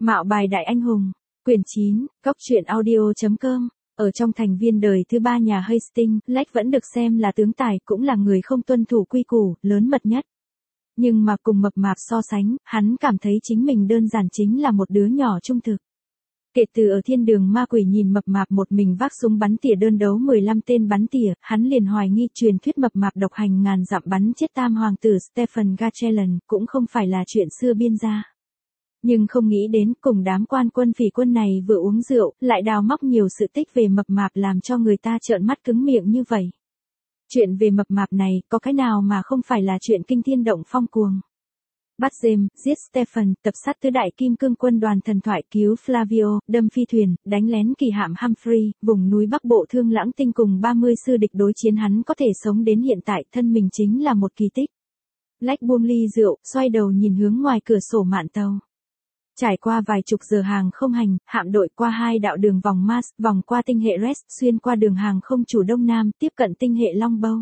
Mạo bài đại anh hùng, quyển 9, góc truyện audio.com. Ở trong thành viên đời thứ 3 nhà Hastings, Lách vẫn được xem là tướng tài, cũng là người không tuân thủ quy củ, lớn mật nhất. Nhưng mà cùng mập mạp so sánh, hắn cảm thấy chính mình đơn giản chính là một đứa nhỏ trung thực. Kể từ ở thiên đường ma quỷ nhìn mập mạp một mình vác súng bắn tỉa đơn đấu 15 tên bắn tỉa, hắn liền hoài nghi truyền thuyết mập mạp độc hành ngàn dặm bắn chết tam hoàng tử Stephen Gachelan cũng không phải là chuyện xưa biên ra. Nhưng không nghĩ đến cùng đám quan quân phỉ quân này vừa uống rượu, lại đào móc nhiều sự tích về mập mạp làm cho người ta trợn mắt cứng miệng như vậy. Chuyện về mập mạp này có cái nào mà không phải là chuyện kinh thiên động phong cuồng. Bắt James, giết Stephen, tập sát tứ đại kim cương quân đoàn thần thoại, cứu Flavio, đâm phi thuyền, đánh lén kỳ hạm Humphrey, vùng núi Bắc Bộ Thương Lãng Tinh cùng 30 sư địch đối chiến, hắn có thể sống đến hiện tại, thân mình chính là một kỳ tích. Lách buông ly rượu, xoay đầu nhìn hướng ngoài cửa sổ mạn tàu. Trải qua vài chục giờ hàng không hành, hạm đội qua 2 đạo đường vòng Mars, vòng qua tinh hệ Res, xuyên qua đường hàng không chủ Đông Nam, tiếp cận tinh hệ Longbow.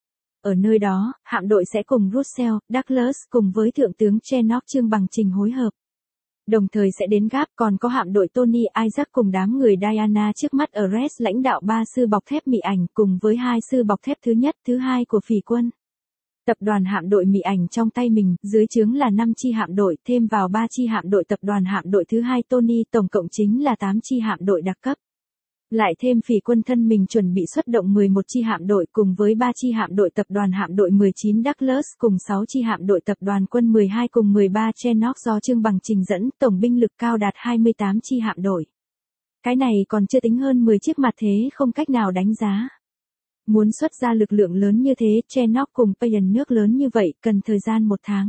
Ở nơi đó, hạm đội sẽ cùng Russell, Douglas cùng với Thượng tướng Chernock Trương Bằng Trình hối hợp. Đồng thời sẽ đến Gap, còn có hạm đội Tony Isaac cùng đám người Diana trước mắt ở Res lãnh đạo 3 sư bọc thép Mỹ ảnh cùng với 2 sư bọc thép thứ nhất, thứ hai của phỉ quân. Tập đoàn hạm đội Mỹ ảnh trong tay mình, dưới trướng là 5 chi hạm đội, thêm vào 3 chi hạm đội tập đoàn hạm đội thứ hai Tony, tổng cộng chính là 8 chi hạm đội đặc cấp. Lại thêm phỉ quân thân mình chuẩn bị xuất động 11 chi hạm đội cùng với 3 chi hạm đội tập đoàn hạm đội 19 Douglas cùng 6 chi hạm đội tập đoàn quân 12 cùng 13 Chernock do Trương Bằng Trình dẫn, tổng binh lực cao đạt 28 chi hạm đội. Cái này còn chưa tính hơn 10 chiếc mặt thế không cách nào đánh giá. Muốn xuất ra lực lượng lớn như thế, Chernock cùng Payan nước lớn như vậy, cần thời gian 1 tháng.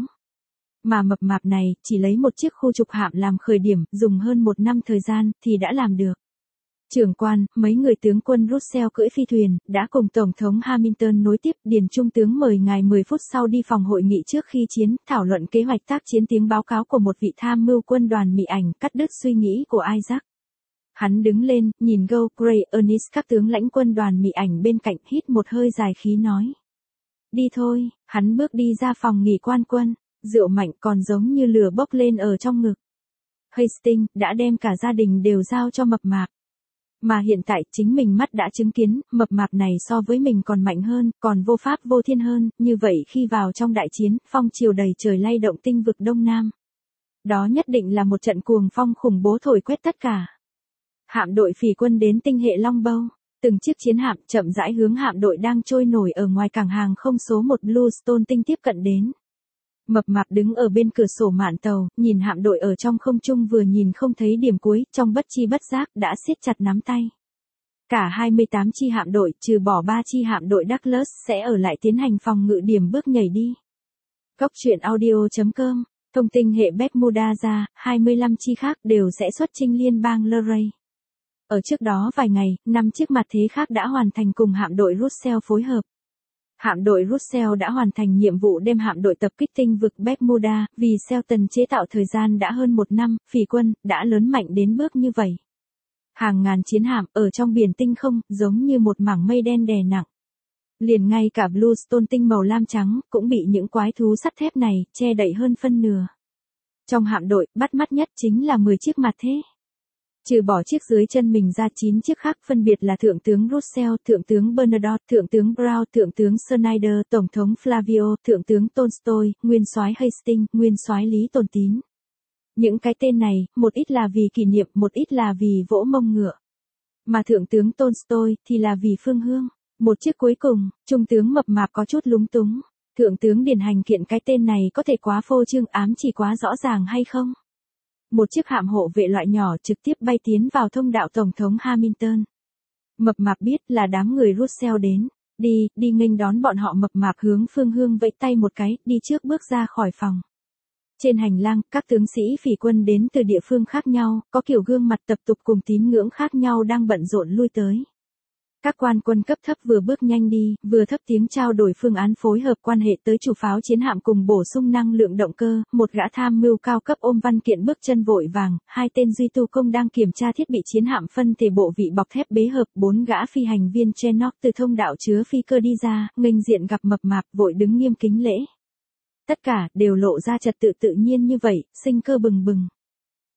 Mà mập mạp này, chỉ lấy một chiếc khu trục hạm làm khởi điểm, dùng hơn 1 năm thời gian, thì đã làm được. Trưởng quan, mấy người tướng quân Russell cưỡi phi thuyền, đã cùng Tổng thống Hamilton nối tiếp, Điền Trung tướng mời ngài 10 phút sau đi phòng hội nghị trước khi chiến, thảo luận kế hoạch tác chiến. Tiếng báo cáo của một vị tham mưu quân đoàn Mỹ ảnh, cắt đứt suy nghĩ của Isaac. Hắn đứng lên, nhìn Gold, Gray, Ernest các tướng lãnh quân đoàn Mỹ ảnh bên cạnh, hít một hơi dài khí nói. Đi thôi, hắn bước đi ra phòng nghỉ quan quân, rượu mạnh còn giống như lửa bốc lên ở trong ngực. Hastings đã đem cả gia đình đều giao cho mập mạp. Mà hiện tại chính mình mắt đã chứng kiến, mập mạp này so với mình còn mạnh hơn, còn vô pháp vô thiên hơn, như vậy khi vào trong đại chiến, phong triều đầy trời lay động tinh vực Đông Nam. Đó nhất định là một trận cuồng phong khủng bố thổi quét tất cả. Hạm đội phỉ quân đến tinh hệ Longbow, từng chiếc chiến hạm chậm rãi hướng hạm đội đang trôi nổi ở ngoài cảng hàng không số 1 Bluestone tinh tiếp cận đến. Mập mạp đứng ở bên cửa sổ mạn tàu, nhìn hạm đội ở trong không trung vừa nhìn không thấy điểm cuối, trong bất chi bất giác đã siết chặt nắm tay. Cả 28 chi hạm đội, trừ bỏ 3 chi hạm đội Douglas sẽ ở lại tiến hành phòng ngự điểm bước nhảy đi. Góc truyện audio.com, thông tinh hệ Bermuda ra, 25 chi khác đều sẽ xuất chinh liên bang Luray. Ở trước đó vài ngày, 5 chiếc mặt thế khác đã hoàn thành cùng hạm đội Russell phối hợp. Hạm đội Russell đã hoàn thành nhiệm vụ đem hạm đội tập kích tinh vực Bermuda, vì Shelton chế tạo thời gian đã hơn 1 năm, phỉ quân đã lớn mạnh đến bước như vậy. Hàng ngàn chiến hạm ở trong biển tinh không, giống như một mảng mây đen đè nặng. Liền ngay cả Bluestone tinh màu lam trắng, cũng bị những quái thú sắt thép này, che đậy hơn phân nửa. Trong hạm đội, bắt mắt nhất chính là 10 chiếc mặt thế. Trừ bỏ chiếc dưới chân mình ra 9 chiếc khác phân biệt là Thượng tướng Russell, Thượng tướng Bernadotte, Thượng tướng Brown, Thượng tướng Snyder, Tổng thống Flavio, Thượng tướng Tolstoy, Nguyên soái Hastings, Nguyên soái Lý Tồn Tín. Những cái tên này, một ít là vì kỷ niệm, một ít là vì vỗ mông ngựa. Mà Thượng tướng Tolstoy thì là vì phương hương. Một chiếc cuối cùng, Trung tướng mập mạp có chút lúng túng. Thượng tướng Điền Hành Kiện, cái tên này có thể quá phô trương, ám chỉ quá rõ ràng hay không? Một chiếc hạm hộ vệ loại nhỏ trực tiếp bay tiến vào thông đạo Tổng thống Hamilton. Mập mạp biết là đám người Russell đến. Đi nghênh đón bọn họ. Mập mạp hướng phương hương vẫy tay một cái, đi trước bước ra khỏi phòng. Trên hành lang, các tướng sĩ phỉ quân đến từ địa phương khác nhau, có kiểu gương mặt tập tục cùng tín ngưỡng khác nhau đang bận rộn lui tới. Các quan quân cấp thấp vừa bước nhanh đi, vừa thấp tiếng trao đổi phương án phối hợp quan hệ tới chủ pháo chiến hạm cùng bổ sung năng lượng động cơ. Một gã tham mưu cao cấp ôm văn kiện bước chân vội vàng, 2 tên duy tu công đang kiểm tra thiết bị chiến hạm phân thể bộ vị bọc thép bế hợp. 4 gã phi hành viên Chernock từ thông đạo chứa phi cơ đi ra, nghênh diện gặp mập mạp, vội đứng nghiêm kính lễ. Tất cả đều lộ ra trật tự tự nhiên như vậy, sinh cơ bừng bừng.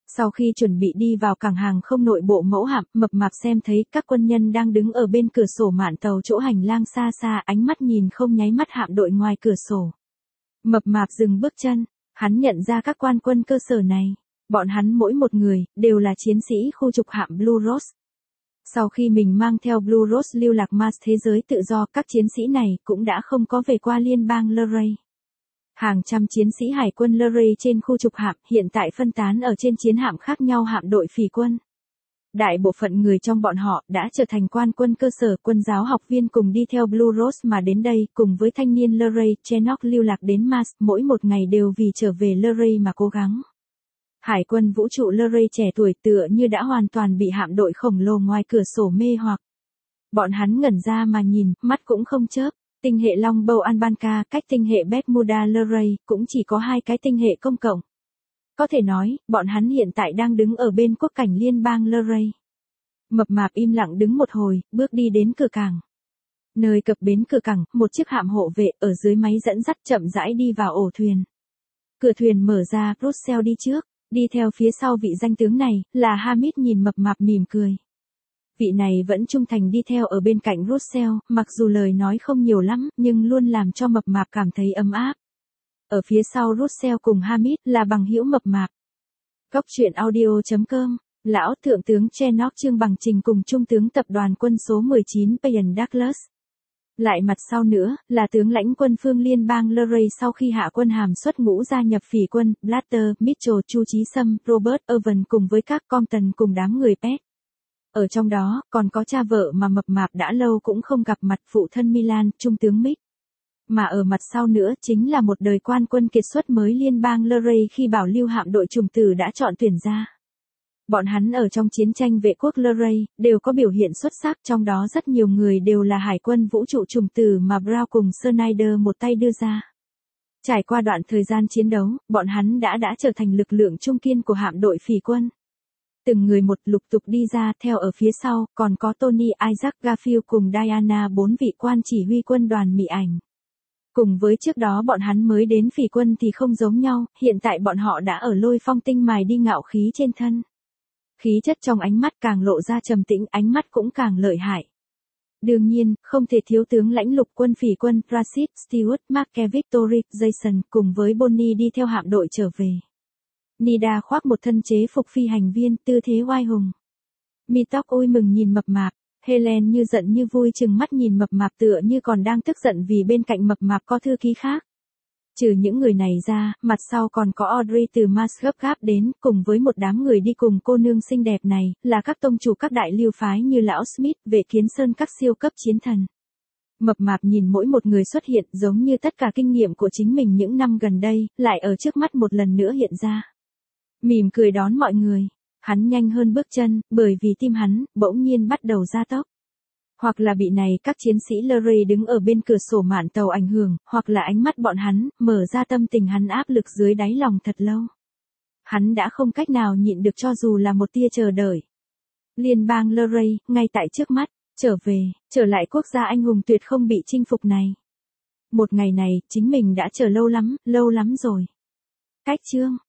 Sau khi chuẩn bị đi vào cảng hàng không nội bộ mẫu hạm, mập mạp xem thấy các quân nhân đang đứng ở bên cửa sổ mạn tàu chỗ hành lang xa xa, ánh mắt nhìn không nháy mắt hạm đội ngoài cửa sổ. Mập mạp dừng bước chân, hắn nhận ra các quan quân cơ sở này. Bọn hắn mỗi một người, đều là chiến sĩ khu trục hạm Blue Rose. Sau khi mình mang theo Blue Rose lưu lạc Mars thế giới tự do, các chiến sĩ này cũng đã không có về qua liên bang Luray. Hàng trăm chiến sĩ hải quân Luray trên khu trục hạm hiện tại phân tán ở trên chiến hạm khác nhau hạm đội phỉ quân. Đại bộ phận người trong bọn họ đã trở thành quan quân cơ sở, quân giáo học viên cùng đi theo Blue Rose mà đến đây, cùng với thanh niên Luray Chenock lưu lạc đến Mars, mỗi một ngày đều vì trở về Luray mà cố gắng. Hải quân vũ trụ Luray trẻ tuổi tựa như đã hoàn toàn bị hạm đội khổng lồ ngoài cửa sổ mê hoặc. Bọn hắn ngẩn ra mà nhìn, mắt cũng không chớp. Tinh hệ Longbow Albanca cách tinh hệ Bermuda Luray cũng chỉ có 2 cái tinh hệ công cộng. Có thể nói, bọn hắn hiện tại đang đứng ở bên quốc cảnh liên bang Luray. Mập mạp im lặng đứng một hồi, bước đi đến cửa cảng. Nơi cập bến cửa cảng, một chiếc hạm hộ vệ ở dưới máy dẫn dắt chậm rãi đi vào ổ thuyền. Cửa thuyền mở ra, Russell đi trước, đi theo phía sau vị danh tướng này, là Hamid nhìn mập mạp mỉm cười. Vị này vẫn trung thành đi theo ở bên cạnh Russell, mặc dù lời nói không nhiều lắm, nhưng luôn làm cho mập mạp cảm thấy ấm áp. Ở phía sau Russell cùng Hamid là bằng hữu mập mạp. Góc truyện audio.com, lão thượng tướng Chenock Trương Bằng Trình cùng trung tướng tập đoàn quân số 19 Payne Douglas. Lại mặt sau nữa, là tướng lãnh quân phương liên bang Luray sau khi hạ quân hàm xuất ngũ gia nhập phỉ quân, Blatter, Mitchell, Chu Chí Sâm, Robert Irvin cùng với các Compton cùng đám người Pet. Ở trong đó, còn có cha vợ mà mập mạp đã lâu cũng không gặp mặt, phụ thân Milan, trung tướng Mick. Mà ở mặt sau nữa chính là một đời quan quân kiệt xuất mới liên bang Luray khi bảo lưu hạm đội trùng tử đã chọn tuyển ra. Bọn hắn ở trong chiến tranh vệ quốc Luray, đều có biểu hiện xuất sắc, trong đó rất nhiều người đều là hải quân vũ trụ trùng tử mà Brown cùng Snyder một tay đưa ra. Trải qua đoạn thời gian chiến đấu, bọn hắn đã trở thành lực lượng trung kiên của hạm đội phỉ quân. Từng người một lục tục đi ra, theo ở phía sau, còn có Tony Isaac Garfield cùng Diana, 4 vị quan chỉ huy quân đoàn Mỹ ảnh. Cùng với trước đó bọn hắn mới đến phỉ quân thì không giống nhau, hiện tại bọn họ đã ở Lôi Phong tinh mài đi ngạo khí trên thân. Khí chất trong ánh mắt càng lộ ra trầm tĩnh, ánh mắt cũng càng lợi hại. Đương nhiên, không thể thiếu tướng lãnh lục quân phỉ quân, Rashid, Stewart, McKevitt, Jason, cùng với Bonnie đi theo hạm đội trở về. Nida khoác một thân chế phục phi hành viên, tư thế oai hùng. Mitok ôi mừng nhìn mập mạp, Helen như giận như vui chừng mắt nhìn mập mạp tựa như còn đang tức giận vì bên cạnh mập mạp có thư ký khác. Trừ những người này ra, mặt sau còn có Audrey từ Mars gấp gáp đến, cùng với một đám người đi cùng cô nương xinh đẹp này, là các tông chủ các đại lưu phái như lão Smith, Vệ Kiến Sơn, các siêu cấp chiến thần. Mập mạp nhìn mỗi một người xuất hiện giống như tất cả kinh nghiệm của chính mình những năm gần đây, lại ở trước mắt một lần nữa hiện ra. Mỉm cười đón mọi người, hắn nhanh hơn bước chân, bởi vì tim hắn, bỗng nhiên bắt đầu gia tốc. Hoặc là bị này các chiến sĩ Luray đứng ở bên cửa sổ mạn tàu ảnh hưởng, hoặc là ánh mắt bọn hắn, mở ra tâm tình hắn áp lực dưới đáy lòng thật lâu. Hắn đã không cách nào nhịn được cho dù là một tia chờ đợi. Liên bang Luray, ngay tại trước mắt, trở lại quốc gia anh hùng tuyệt không bị chinh phục này. Một ngày này, chính mình đã chờ lâu lắm rồi. Cách chương